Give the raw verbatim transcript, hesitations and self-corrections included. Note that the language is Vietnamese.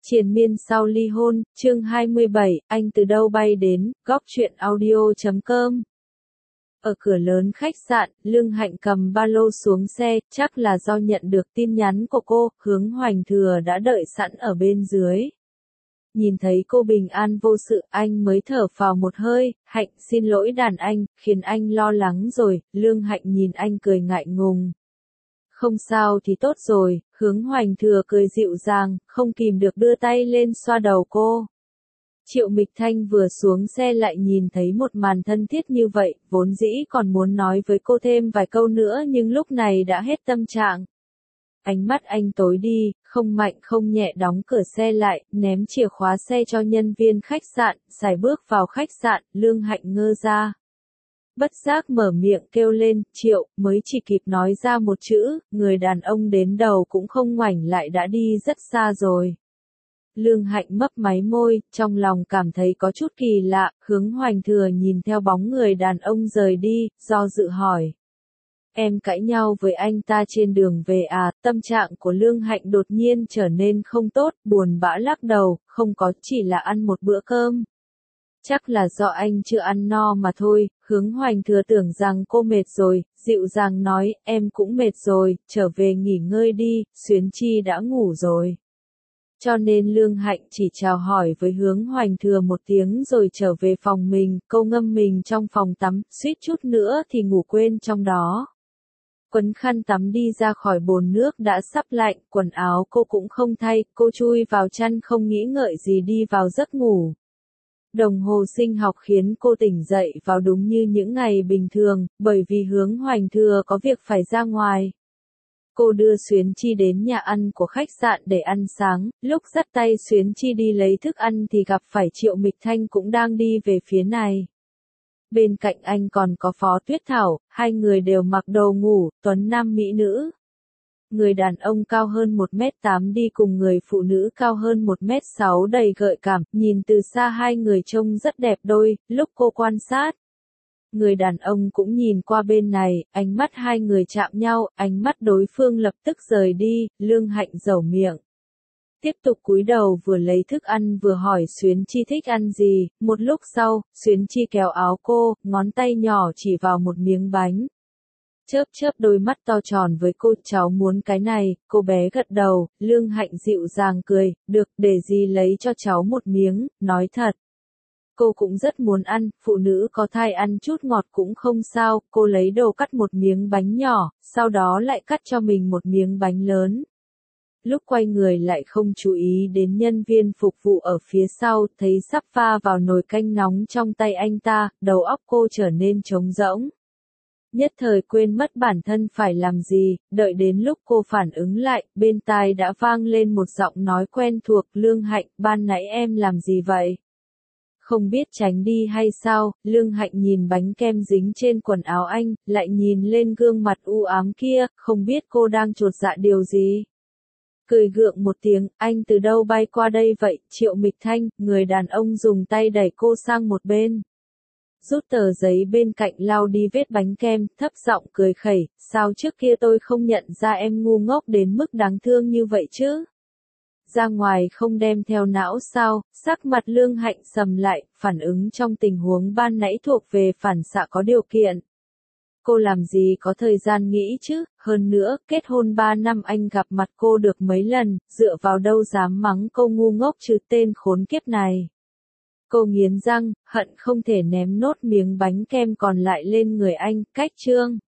Triền miên sau ly hôn, chương hai mươi bảy, anh từ đâu bay đến, góc truyện audio chấm com. Ở cửa lớn khách sạn, Lương Hạnh cầm ba lô xuống xe, chắc là do nhận được tin nhắn của cô, Hướng Hoành Thừa đã đợi sẵn ở bên dưới. Nhìn thấy cô bình an vô sự, anh mới thở phào một hơi, Hạnh xin lỗi đàn anh, khiến anh lo lắng rồi, Lương Hạnh nhìn anh cười ngại ngùng. Không sao thì tốt rồi, Hướng Hoành Thừa cười dịu dàng, không kìm được đưa tay lên xoa đầu cô. Triệu Mịch Thanh vừa xuống xe lại nhìn thấy một màn thân thiết như vậy, vốn dĩ còn muốn nói với cô thêm vài câu nữa nhưng lúc này đã hết tâm trạng. Ánh mắt anh tối đi, không mạnh không nhẹ đóng cửa xe lại, ném chìa khóa xe cho nhân viên khách sạn, sải bước vào khách sạn, Lương Hạnh ngơ ra. Bất giác mở miệng kêu lên, Triệu, mới chỉ kịp nói ra một chữ, người đàn ông đến đầu cũng không ngoảnh lại đã đi rất xa rồi. Lương Hạnh mấp máy môi, trong lòng cảm thấy có chút kỳ lạ, Hướng Hoành Thừa nhìn theo bóng người đàn ông rời đi, do dự hỏi. Em cãi nhau với anh ta trên đường về à, tâm trạng của Lương Hạnh đột nhiên trở nên không tốt, buồn bã lắc đầu, không có, chỉ là ăn một bữa cơm. Chắc là do anh chưa ăn no mà thôi, Hướng Hoành Thừa tưởng rằng cô mệt rồi, dịu dàng nói, em cũng mệt rồi, trở về nghỉ ngơi đi, Xuyến Chi đã ngủ rồi. Cho nên Lương Hạnh chỉ chào hỏi với Hướng Hoành Thừa một tiếng rồi trở về phòng mình, cô ngâm mình trong phòng tắm, suýt chút nữa thì ngủ quên trong đó. Quấn khăn tắm đi ra khỏi bồn nước đã sắp lạnh, quần áo cô cũng không thay, cô chui vào chăn không nghĩ ngợi gì đi vào giấc ngủ. Đồng hồ sinh học khiến cô tỉnh dậy vào đúng như những ngày bình thường, bởi vì Hướng Hoành Thừa có việc phải ra ngoài. Cô đưa Xuyến Chi đến nhà ăn của khách sạn để ăn sáng, lúc dắt tay Xuyến Chi đi lấy thức ăn thì gặp phải Triệu Mịch Thanh cũng đang đi về phía này. Bên cạnh anh còn có Phó Tuyết Thảo, hai người đều mặc đồ ngủ, tuấn nam mỹ nữ. Người đàn ông cao hơn một mét tám đi cùng người phụ nữ cao hơn một mét sáu đầy gợi cảm, nhìn từ xa hai người trông rất đẹp đôi, lúc cô quan sát. Người đàn ông cũng nhìn qua bên này, ánh mắt hai người chạm nhau, ánh mắt đối phương lập tức rời đi, Lương Hạnh dẩu miệng. Tiếp tục cúi đầu vừa lấy thức ăn vừa hỏi Xuyến Chi thích ăn gì, một lúc sau, Xuyến Chi kéo áo cô, ngón tay nhỏ chỉ vào một miếng bánh. Chớp chớp đôi mắt to tròn với cô, cháu muốn cái này, cô bé gật đầu, Lương Hạnh dịu dàng cười, được, để gì lấy cho cháu một miếng, nói thật. Cô cũng rất muốn ăn, phụ nữ có thai ăn chút ngọt cũng không sao, cô lấy đồ cắt một miếng bánh nhỏ, sau đó lại cắt cho mình một miếng bánh lớn. Lúc quay người lại không chú ý đến nhân viên phục vụ ở phía sau, thấy sắp pha vào nồi canh nóng trong tay anh ta, đầu óc cô trở nên trống rỗng. Nhất thời quên mất bản thân phải làm gì, đợi đến lúc cô phản ứng lại, bên tai đã vang lên một giọng nói quen thuộc, Lương Hạnh, ban nãy em làm gì vậy? Không biết tránh đi hay sao, Lương Hạnh nhìn bánh kem dính trên quần áo anh, lại nhìn lên gương mặt u ám kia, không biết cô đang chột dạ điều gì. Cười gượng một tiếng, anh từ đâu bay qua đây vậy, Triệu Mịch Thanh, người đàn ông dùng tay đẩy cô sang một bên. Rút tờ giấy bên cạnh lau đi vết bánh kem, thấp giọng cười khẩy, sao trước kia tôi không nhận ra em ngu ngốc đến mức đáng thương như vậy chứ? Ra ngoài không đem theo não sao, sắc mặt Lương Hạnh sầm lại, phản ứng trong tình huống ban nãy thuộc về phản xạ có điều kiện. Cô làm gì có thời gian nghĩ chứ, hơn nữa, kết hôn ba năm anh gặp mặt cô được mấy lần, dựa vào đâu dám mắng cô ngu ngốc chứ tên khốn kiếp này. Cô nghiến răng, hận không thể ném nốt miếng bánh kem còn lại lên người anh, cách chương.